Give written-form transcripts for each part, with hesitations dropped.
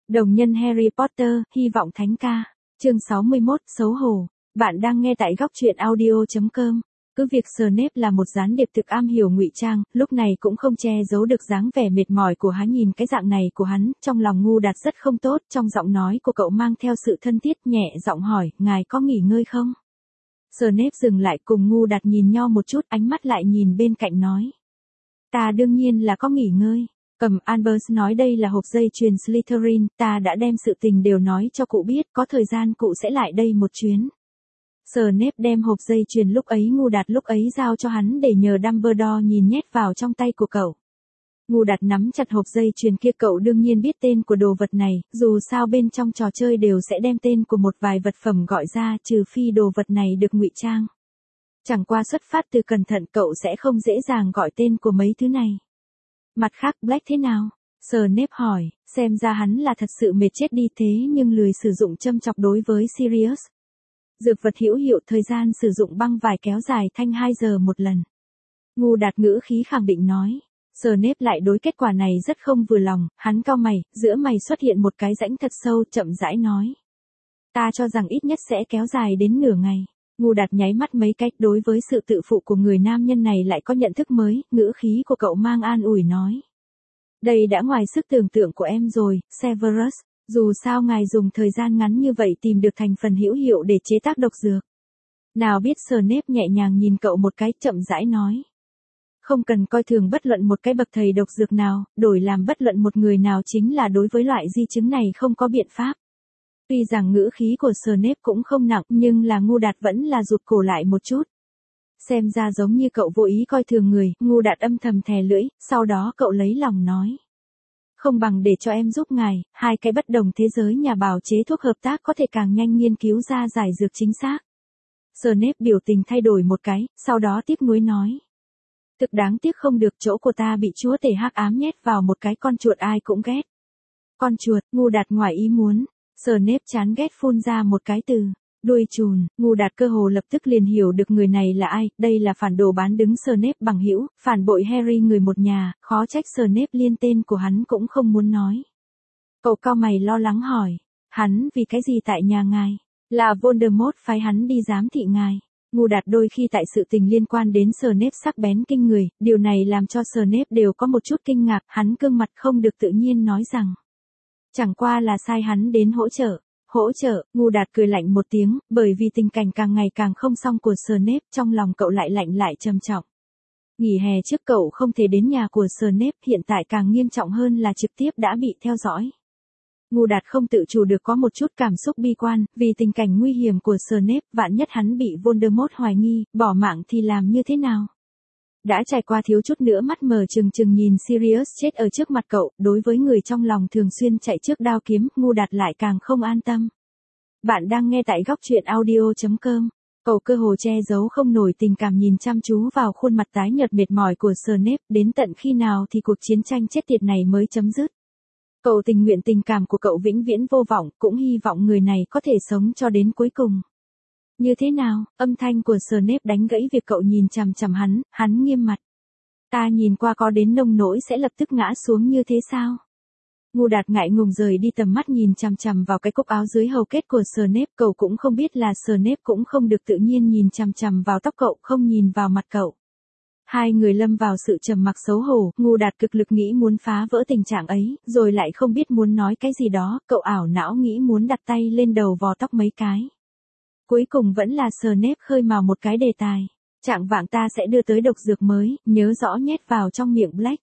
Đồng nhân Harry Potter, hy vọng thánh ca. Chương 61, xấu hổ. Bạn đang nghe tại góc truyện audio.com. Cứ việc Snape là một gián điệp thực am hiểu ngụy trang, lúc này cũng không che giấu được dáng vẻ mệt mỏi của hắn. Nhìn cái dạng này của hắn, trong lòng Ngu Đạt rất không tốt, trong giọng nói của cậu mang theo sự thân thiết, nhẹ giọng hỏi, ngài có nghỉ ngơi không? Snape dừng lại, cùng Ngu Đạt nhìn nhau một chút, ánh mắt lại nhìn bên cạnh nói. Ta đương nhiên là có nghỉ ngơi. Albus nói đây là hộp dây chuyền Slytherin, ta đã đem sự tình đều nói cho cụ biết, có thời gian cụ sẽ lại đây một chuyến. Snape đem hộp dây chuyền lúc ấy Ngu Đạt lúc ấy giao cho hắn để nhờ Dumbledore nhìn nhét vào trong tay của cậu. Ngu Đạt nắm chặt hộp dây chuyền kia, cậu đương nhiên biết tên của đồ vật này, dù sao bên trong trò chơi đều sẽ đem tên của một vài vật phẩm gọi ra, trừ phi đồ vật này được ngụy trang. Chẳng qua xuất phát từ cẩn thận, cậu sẽ không dễ dàng gọi tên của mấy thứ này. Mặt khác Black thế nào? Snape hỏi, xem ra hắn là thật sự mệt chết đi thế nhưng lười sử dụng châm chọc đối với Sirius. Dược vật hữu hiệu, thời gian sử dụng băng vải kéo dài thành 2 giờ một lần. Ngu Đạt ngữ khí khẳng định nói. Snape lại đối kết quả này rất không vừa lòng, hắn cau mày, giữa mày xuất hiện một cái rãnh thật sâu, chậm rãi nói. Ta cho rằng ít nhất sẽ kéo dài đến nửa ngày. Ngu Đạt nháy mắt mấy cách, đối với sự tự phụ của người nam nhân này lại có nhận thức mới, ngữ khí của cậu mang an ủi nói. Đây đã ngoài sức tưởng tượng của em rồi, Severus, dù sao ngài dùng thời gian ngắn như vậy tìm được thành phần hữu hiệu để chế tác độc dược. Nào biết Snape nhẹ nhàng nhìn cậu một cái, chậm rãi nói. Không cần coi thường bất luận một cái bậc thầy độc dược nào, đổi làm bất luận một người nào chính là đối với loại di chứng này không có biện pháp. Tuy rằng ngữ khí của Snape cũng không nặng nhưng là Ngu Đạt vẫn là rụt cổ lại một chút. Xem ra giống như cậu vô ý coi thường người, Ngu Đạt âm thầm thè lưỡi, sau đó cậu lấy lòng nói. Không bằng để cho em giúp ngài, hai cái bất đồng thế giới nhà bào chế thuốc hợp tác có thể càng nhanh nghiên cứu ra giải dược chính xác. Snape biểu tình thay đổi một cái, sau đó tiếc nuối nói. Thực đáng tiếc không được, chỗ của ta bị chúa tể hắc ám nhét vào một cái con chuột ai cũng ghét. Con chuột, Ngu Đạt ngoài ý muốn. Snape chán ghét phun ra một cái từ, đuôi chùn. Ngu Đạt cơ hồ lập tức liền hiểu được người này là ai, đây là phản đồ bán đứng Snape bằng hữu, phản bội Harry người một nhà, khó trách Snape liên tên của hắn cũng không muốn nói. Cậu cau mày lo lắng hỏi, hắn vì cái gì tại nhà ngài? Là Voldemort phái hắn đi giám thị ngài. Ngu Đạt đôi khi tại sự tình liên quan đến Snape sắc bén kinh người, điều này làm cho Snape đều có một chút kinh ngạc, hắn cương mặt không được tự nhiên nói rằng. Chẳng qua là sai hắn đến hỗ trợ. Hỗ trợ, Ngu Đạt cười lạnh một tiếng, bởi vì tình cảnh càng ngày càng không xong của Snape, trong lòng cậu lại lạnh lại trầm trọng. Nghỉ hè trước cậu không thể đến nhà của Snape, hiện tại càng nghiêm trọng hơn là trực tiếp đã bị theo dõi. Ngu Đạt không tự chủ được có một chút cảm xúc bi quan, vì tình cảnh nguy hiểm của Snape, vạn nhất hắn bị Voldemort hoài nghi, bỏ mạng thì làm như thế nào? Đã trải qua thiếu chút nữa mắt mờ trừng trừng nhìn Sirius chết ở trước mặt cậu, đối với người trong lòng thường xuyên chạy trước đao kiếm, Ngu Đạt lại càng không an tâm. Bạn đang nghe tại góc truyện audio.com. Cậu cơ hồ che giấu không nổi tình cảm nhìn chăm chú vào khuôn mặt tái nhợt mệt mỏi của Snape, đến tận khi nào thì cuộc chiến tranh chết tiệt này mới chấm dứt. Cậu tình nguyện tình cảm của cậu vĩnh viễn vô vọng, cũng hy vọng người này có thể sống cho đến cuối cùng. Như thế nào? Âm thanh của Snape đánh gãy việc cậu nhìn chằm chằm hắn nghiêm mặt. Ta nhìn qua có đến nông nỗi sẽ lập tức ngã xuống như thế sao? Ngu Đạt ngại ngùng rời đi tầm mắt nhìn chằm chằm vào cái cúc áo dưới hầu kết của Snape, cậu cũng không biết là Snape cũng không được tự nhiên nhìn chằm chằm vào tóc cậu, không nhìn vào mặt cậu. Hai người lâm vào sự trầm mặc xấu hổ, Ngu Đạt cực lực nghĩ muốn phá vỡ tình trạng ấy, rồi lại không biết muốn nói cái gì đó, cậu ảo não nghĩ muốn đặt tay lên đầu vò tóc mấy cái. Cuối cùng vẫn là Snape khơi mào một cái đề tài. Trạng vạng ta sẽ đưa tới độc dược mới, nhớ rõ nhét vào trong miệng Black.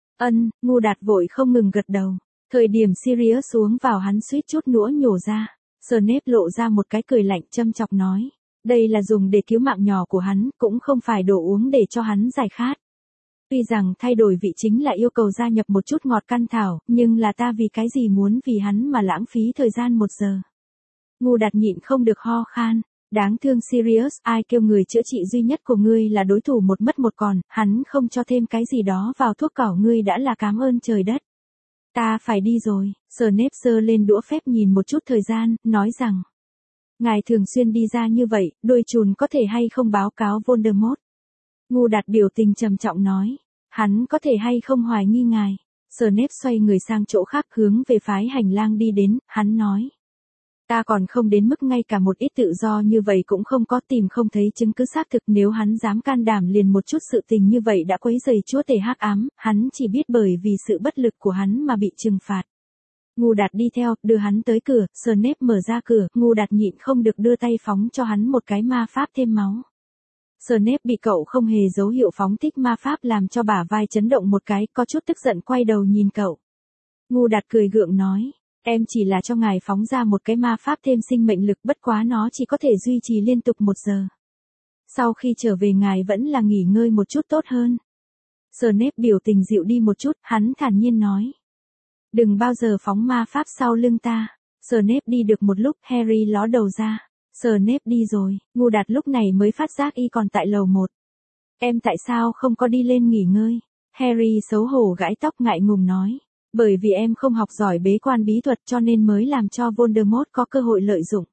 Ngu Đạt vội không ngừng gật đầu. Thời điểm Sirius uống vào hắn suýt chút nữa nhổ ra. Snape lộ ra một cái cười lạnh châm chọc nói. Đây là dùng để cứu mạng nhỏ của hắn, cũng không phải đồ uống để cho hắn giải khát. Tuy rằng thay đổi vị chính là yêu cầu gia nhập một chút ngọt căn thảo, nhưng là ta vì cái gì muốn vì hắn mà lãng phí thời gian 1 giờ. Ngu Đạt nhịn không được ho khan. Đáng thương Sirius, ai kêu người chữa trị duy nhất của ngươi là đối thủ một mất một còn, hắn không cho thêm cái gì đó vào thuốc cỏ ngươi đã là cảm ơn trời đất. Ta phải đi rồi. Snape giơ lên đũa phép nhìn một chút thời gian, nói rằng. Ngài thường xuyên đi ra như vậy, đôi chùn có thể hay không báo cáo Voldemort? Ngu Đạt biểu tình trầm trọng nói. Hắn có thể hay không hoài nghi ngài? Snape xoay người sang chỗ khác hướng về phái hành lang đi đến, hắn nói. Ta còn không đến mức ngay cả một ít tự do như vậy cũng không có, tìm không thấy chứng cứ xác thực, nếu hắn dám can đảm liền một chút sự tình như vậy đã quấy rầy chúa tể hắc ám, hắn chỉ biết bởi vì sự bất lực của hắn mà bị trừng phạt. Ngu Đạt đi theo, đưa hắn tới cửa, Snape mở ra cửa, Ngu Đạt nhịn không được đưa tay phóng cho hắn một cái ma pháp thêm máu. Snape bị cậu không hề dấu hiệu phóng thích ma pháp làm cho bả vai chấn động một cái, có chút tức giận quay đầu nhìn cậu. Ngu Đạt cười gượng nói, em chỉ là cho ngài phóng ra một cái ma pháp thêm sinh mệnh lực, bất quá nó chỉ có thể duy trì liên tục 1 giờ. Sau khi trở về ngài vẫn là nghỉ ngơi một chút tốt hơn. Snape biểu tình dịu đi một chút, hắn thản nhiên nói. Đừng bao giờ phóng ma pháp sau lưng ta. Snape đi được một lúc, Harry ló đầu ra. Snape đi rồi, Ngu Đạt lúc này mới phát giác y còn tại lầu 1. Em tại sao không có đi lên nghỉ ngơi? Harry xấu hổ gãi tóc ngại ngùng nói. Bởi vì em không học giỏi bế quan bí thuật cho nên mới làm cho Voldemort có cơ hội lợi dụng.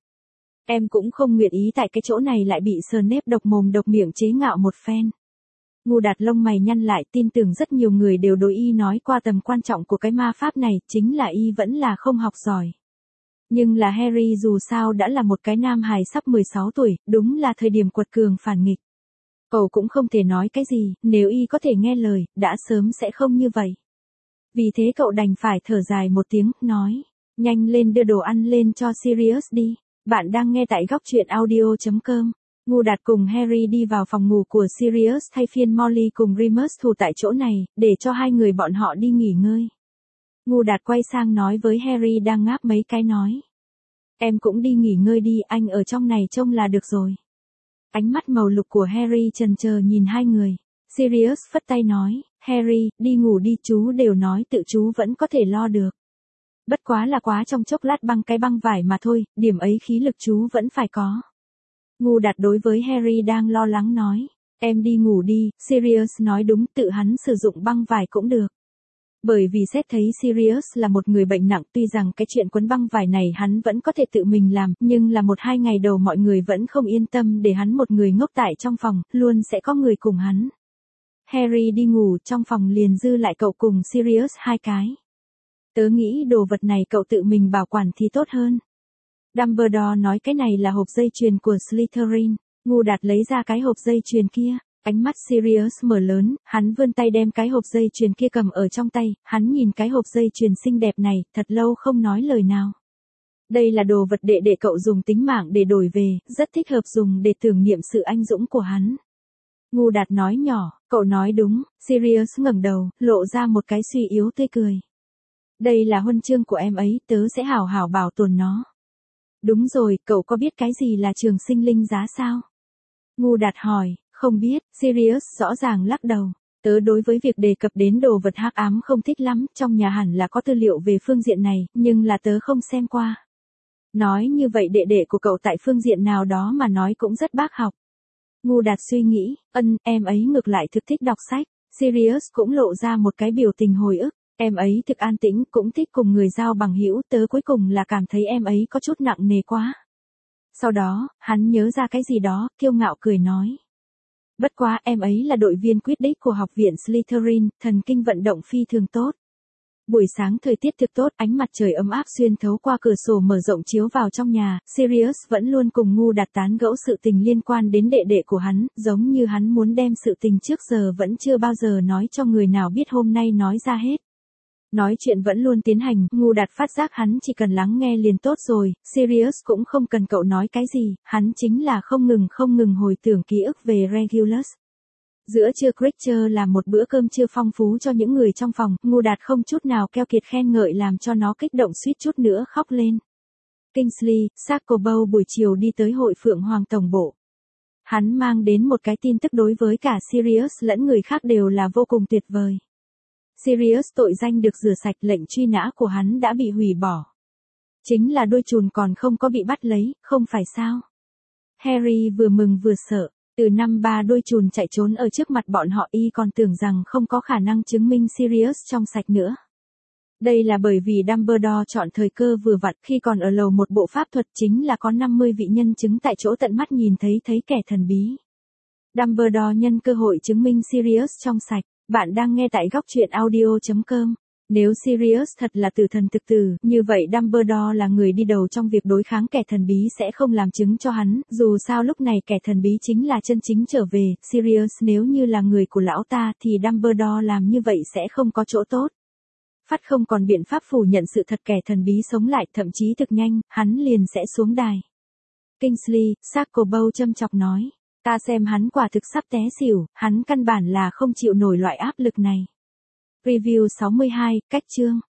Em cũng không nguyện ý tại cái chỗ này lại bị Snape độc mồm độc miệng chế ngạo một phen. Ngu Đạt lông mày nhăn lại, tin tưởng rất nhiều người đều đối y nói qua tầm quan trọng của cái ma pháp này, chính là y vẫn là không học giỏi. Nhưng là Harry dù sao đã là một cái nam hài sắp 16 tuổi, đúng là thời điểm quật cường phản nghịch. Cậu cũng không thể nói cái gì, nếu y có thể nghe lời, đã sớm sẽ không như vậy. Vì thế cậu đành phải thở dài một tiếng, nói, nhanh lên đưa đồ ăn lên cho Sirius đi. Bạn đang nghe tại góc truyện audio.com. Ngu Đạt cùng Harry đi vào phòng ngủ của Sirius thay phiên Molly cùng Remus thủ tại chỗ này, để cho hai người bọn họ đi nghỉ ngơi. Ngu Đạt quay sang nói với Harry đang ngáp mấy cái nói. Em cũng đi nghỉ ngơi đi, anh ở trong này trông là được rồi. Ánh mắt màu lục của Harry chần chờ nhìn hai người. Sirius phất tay nói, Harry, đi ngủ đi, chú đều nói tự chú vẫn có thể lo được. Bất quá là quá trong chốc lát băng cái băng vải mà thôi, điểm ấy khí lực chú vẫn phải có. Ngu Đạt đối với Harry đang lo lắng nói, em đi ngủ đi, Sirius nói đúng, tự hắn sử dụng băng vải cũng được. Bởi vì xét thấy Sirius là một người bệnh nặng, tuy rằng cái chuyện quấn băng vải này hắn vẫn có thể tự mình làm, nhưng là 1-2 ngày đầu mọi người vẫn không yên tâm để hắn một người ngốc tại trong phòng, luôn sẽ có người cùng hắn. Harry đi ngủ, trong phòng liền dư lại cậu cùng Sirius 2 cái. Tớ nghĩ đồ vật này cậu tự mình bảo quản thì tốt hơn. Dumbledore nói cái này là hộp dây chuyền của Slytherin. Ngu Đạt lấy ra cái hộp dây chuyền kia. Ánh mắt Sirius mở lớn, hắn vươn tay đem cái hộp dây chuyền kia cầm ở trong tay, hắn nhìn cái hộp dây chuyền xinh đẹp này, thật lâu không nói lời nào. Đây là đồ vật đệ đệ cậu dùng tính mạng để đổi về, rất thích hợp dùng để tưởng niệm sự anh dũng của hắn. Ngu Đạt nói nhỏ, cậu nói đúng, Sirius ngẩng đầu, lộ ra một cái suy yếu tươi cười. Đây là huân chương của em ấy, tớ sẽ hảo hảo bảo tồn nó. Đúng rồi, cậu có biết cái gì là trường sinh linh giá sao? Ngu Đạt hỏi, không biết, Sirius rõ ràng lắc đầu. Tớ đối với việc đề cập đến đồ vật hắc ám không thích lắm, trong nhà hẳn là có tư liệu về phương diện này, nhưng là tớ không xem qua. Nói như vậy đệ đệ của cậu tại phương diện nào đó mà nói cũng rất bác học. Ngu Đạt suy nghĩ, em ấy ngược lại thực thích đọc sách. Sirius cũng lộ ra một cái biểu tình hồi ức. Em ấy thực an tĩnh, cũng thích cùng người giao bằng hữu, tớ cuối cùng là cảm thấy em ấy có chút nặng nề quá. Sau đó, hắn nhớ ra cái gì đó, kiêu ngạo cười nói. Bất quá em ấy là đội viên quyết đích của học viện Slytherin, thần kinh vận động phi thường tốt. Buổi sáng thời tiết thực tốt, ánh mặt trời ấm áp xuyên thấu qua cửa sổ mở rộng chiếu vào trong nhà, Sirius vẫn luôn cùng Ngu Đạt tán gẫu sự tình liên quan đến đệ đệ của hắn, giống như hắn muốn đem sự tình trước giờ vẫn chưa bao giờ nói cho người nào biết hôm nay nói ra hết. Nói chuyện vẫn luôn tiến hành, Ngu Đạt phát giác hắn chỉ cần lắng nghe liền tốt rồi, Sirius cũng không cần cậu nói cái gì, hắn chính là không ngừng hồi tưởng ký ức về Regulus. Giữa trưa Creature làm một bữa cơm trưa phong phú cho những người trong phòng, Ngu Đạt không chút nào keo kiệt khen ngợi làm cho nó kích động suýt chút nữa khóc lên. Kingsley, Sacobow buổi chiều đi tới hội Phượng Hoàng Tổng bộ. Hắn mang đến một cái tin tức đối với cả Sirius lẫn người khác đều là vô cùng tuyệt vời. Sirius tội danh được rửa sạch, lệnh truy nã của hắn đã bị hủy bỏ. Chính là đôi chùn còn không có bị bắt lấy, không phải sao? Harry vừa mừng vừa sợ, từ năm 3 đôi chùn chạy trốn ở trước mặt bọn họ y còn tưởng rằng không có khả năng chứng minh Sirius trong sạch nữa. Đây là bởi vì Dumbledore chọn thời cơ vừa vặn khi còn ở lầu một bộ pháp thuật chính là có 50 vị nhân chứng tại chỗ tận mắt nhìn thấy kẻ thần bí. Dumbledore nhân cơ hội chứng minh Sirius trong sạch. Bạn đang nghe tại góc truyện audio.com. Nếu Sirius thật là tử thần thực tử, như vậy Dumbledore là người đi đầu trong việc đối kháng kẻ thần bí sẽ không làm chứng cho hắn, dù sao lúc này kẻ thần bí chính là chân chính trở về, Sirius nếu như là người của lão ta thì Dumbledore làm như vậy sẽ không có chỗ tốt. Phát không còn biện pháp phủ nhận sự thật kẻ thần bí sống lại, thậm chí thực nhanh, hắn liền sẽ xuống đài. Kingsley, Shacklebolt châm chọc nói, ta xem hắn quả thực sắp té xỉu, hắn căn bản là không chịu nổi loại áp lực này. Review 62, cách chương.